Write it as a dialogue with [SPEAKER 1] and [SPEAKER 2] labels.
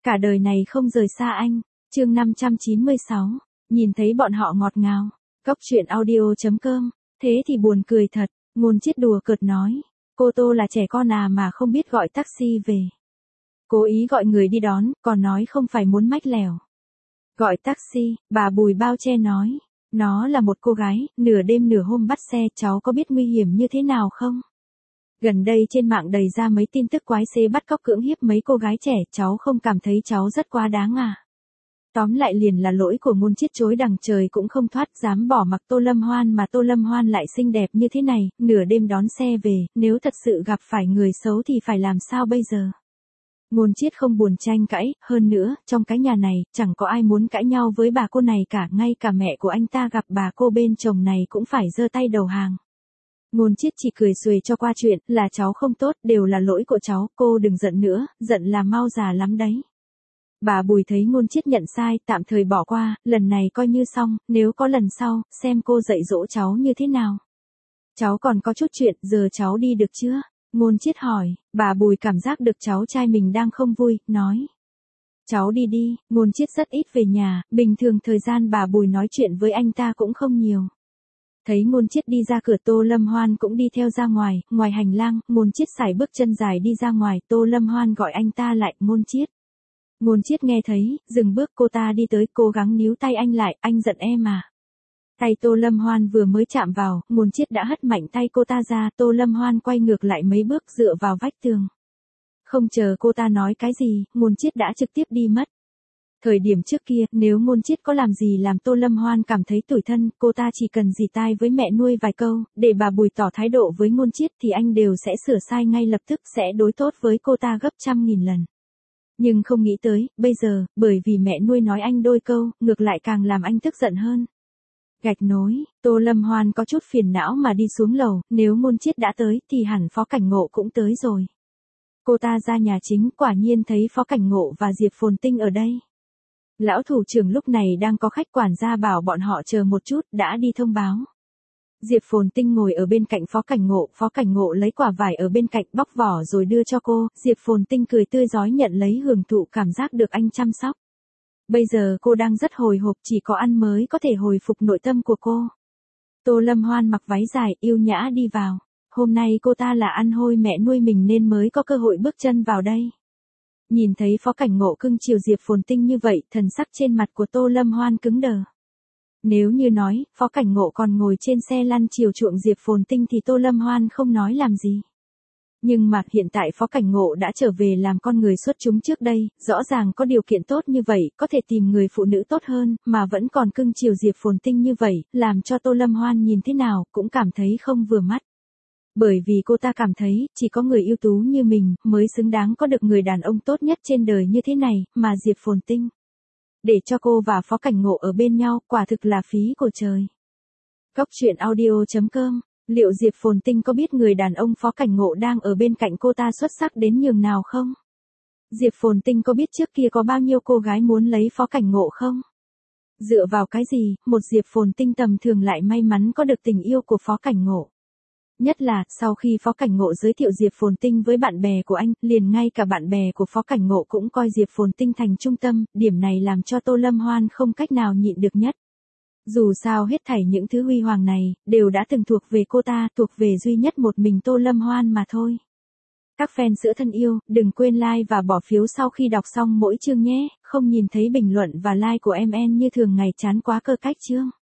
[SPEAKER 1] cả đời này không rời xa anh. Chương 596, nhìn thấy bọn họ ngọt ngào. Góc truyện audio.com, thế thì buồn cười thật, Ngôn Chiết đùa cợt nói. Cô Tô là trẻ con à mà không biết gọi taxi về. Cố ý gọi người đi đón, còn nói không phải muốn mách lèo. Gọi taxi, bà Bùi bao che nói. Nó là một cô gái, nửa đêm nửa hôm bắt xe, cháu có biết nguy hiểm như thế nào không? Gần đây trên mạng đầy ra mấy tin tức quái xế bắt cóc cưỡng hiếp mấy cô gái trẻ, cháu không cảm thấy cháu rất quá đáng à? Tóm lại liền là lỗi của Ngôn Chiết chối đằng trời cũng không thoát, dám bỏ mặc Tô Lâm Hoan mà Tô Lâm Hoan lại xinh đẹp như thế này, nửa đêm đón xe về, nếu thật sự gặp phải người xấu thì phải làm sao bây giờ? Ngôn Chiết không buồn tranh cãi, hơn nữa, trong cái nhà này, chẳng có ai muốn cãi nhau với bà cô này cả, ngay cả mẹ của anh ta gặp bà cô bên chồng này cũng phải giơ tay đầu hàng. Ngôn Chiết chỉ cười xuề cho qua chuyện, là cháu không tốt, đều là lỗi của cháu, cô đừng giận nữa, giận là mau già lắm đấy. Bà Bùi thấy Ngôn Chiết nhận sai, tạm thời bỏ qua, lần này coi như xong, nếu có lần sau, xem cô dạy dỗ cháu như thế nào. Cháu còn có chút chuyện, giờ cháu đi được chưa? Ngôn Chiết hỏi, bà Bùi cảm giác được cháu trai mình đang không vui, nói. Cháu đi đi, Ngôn Chiết rất ít về nhà, bình thường thời gian bà Bùi nói chuyện với anh ta cũng không nhiều. Thấy Ngôn Chiết đi ra cửa, Tô Lâm Hoan cũng đi theo ra ngoài, ngoài hành lang, Ngôn Chiết sải bước chân dài đi ra ngoài, Tô Lâm Hoan gọi anh ta lại, Ngôn Chiết. Ngôn Chiết nghe thấy, dừng bước, cô ta đi tới, cố gắng níu tay anh lại, anh giận em à? Tay Tô Lâm Hoan vừa mới chạm vào, Ngôn Chiết đã hất mạnh tay cô ta ra, Tô Lâm Hoan quay ngược lại mấy bước dựa vào vách tường. Không chờ cô ta nói cái gì, Ngôn Chiết đã trực tiếp đi mất. Thời điểm trước kia, nếu Ngôn Chiết có làm gì làm Tô Lâm Hoan cảm thấy tủi thân, cô ta chỉ cần dì tai với mẹ nuôi vài câu, để bà Bùi tỏ thái độ với Ngôn Chiết thì anh đều sẽ sửa sai ngay lập tức, sẽ đối tốt với cô ta gấp 100.000 lần. Nhưng không nghĩ tới, bây giờ, bởi vì mẹ nuôi nói anh đôi câu, ngược lại càng làm anh tức giận hơn. Gạch nối, Tô Lâm Hoan có chút phiền não mà đi xuống lầu, nếu Ngôn Chiết đã tới thì hẳn Phó Cảnh Ngộ cũng tới rồi. Cô ta ra nhà chính, quả nhiên thấy Phó Cảnh Ngộ và Diệp Phồn Tinh ở đây. Lão thủ trưởng lúc này đang có khách, quản gia bảo bọn họ chờ một chút, đã đi thông báo. Diệp Phồn Tinh ngồi ở bên cạnh Phó Cảnh Ngộ lấy quả vải ở bên cạnh bóc vỏ rồi đưa cho cô, Diệp Phồn Tinh cười tươi rói nhận lấy, hưởng thụ cảm giác được anh chăm sóc. Bây giờ cô đang rất hồi hộp, chỉ có ăn mới có thể hồi phục nội tâm của cô. Tô Lâm Hoan mặc váy dài, yêu nhã đi vào. Hôm nay cô ta là ăn hôi mẹ nuôi mình nên mới có cơ hội bước chân vào đây. Nhìn thấy Phó Cảnh Ngộ cưng chiều Diệp Phồn Tinh như vậy, thần sắc trên mặt của Tô Lâm Hoan cứng đờ. Nếu như nói, Phó Cảnh Ngộ còn ngồi trên xe lăn chiều chuộng Diệp Phồn Tinh thì Tô Lâm Hoan không nói làm gì. Nhưng mà hiện tại Phó Cảnh Ngộ đã trở về làm con người xuất chúng trước đây, rõ ràng có điều kiện tốt như vậy, có thể tìm người phụ nữ tốt hơn, mà vẫn còn cưng chiều Diệp Phồn Tinh như vậy, làm cho Tô Lâm Hoan nhìn thế nào cũng cảm thấy không vừa mắt. Bởi vì cô ta cảm thấy, chỉ có người ưu tú như mình, mới xứng đáng có được người đàn ông tốt nhất trên đời như thế này, mà Diệp Phồn Tinh. Để cho cô và Phó Cảnh Ngộ ở bên nhau, quả thực là phí của trời. Góc truyện audio.com, liệu Diệp Phồn Tinh có biết người đàn ông Phó Cảnh Ngộ đang ở bên cạnh cô ta xuất sắc đến nhường nào không? Diệp Phồn Tinh có biết trước kia có bao nhiêu cô gái muốn lấy Phó Cảnh Ngộ không? Dựa vào cái gì, một Diệp Phồn Tinh tầm thường lại may mắn có được tình yêu của Phó Cảnh Ngộ? Nhất là, sau khi Phó Cảnh Ngộ giới thiệu Diệp Phồn Tinh với bạn bè của anh, liền ngay cả bạn bè của Phó Cảnh Ngộ cũng coi Diệp Phồn Tinh thành trung tâm, điểm này làm cho Tô Lâm Hoan không cách nào nhịn được nhất. Dù sao hết thảy những thứ huy hoàng này, đều đã từng thuộc về cô ta, thuộc về duy nhất một mình Tô Lâm Hoan mà thôi. Các fan sữa thân yêu, đừng quên like và bỏ phiếu sau khi đọc xong mỗi chương nhé, không nhìn thấy bình luận và like của em như thường ngày chán quá cơ cách chương.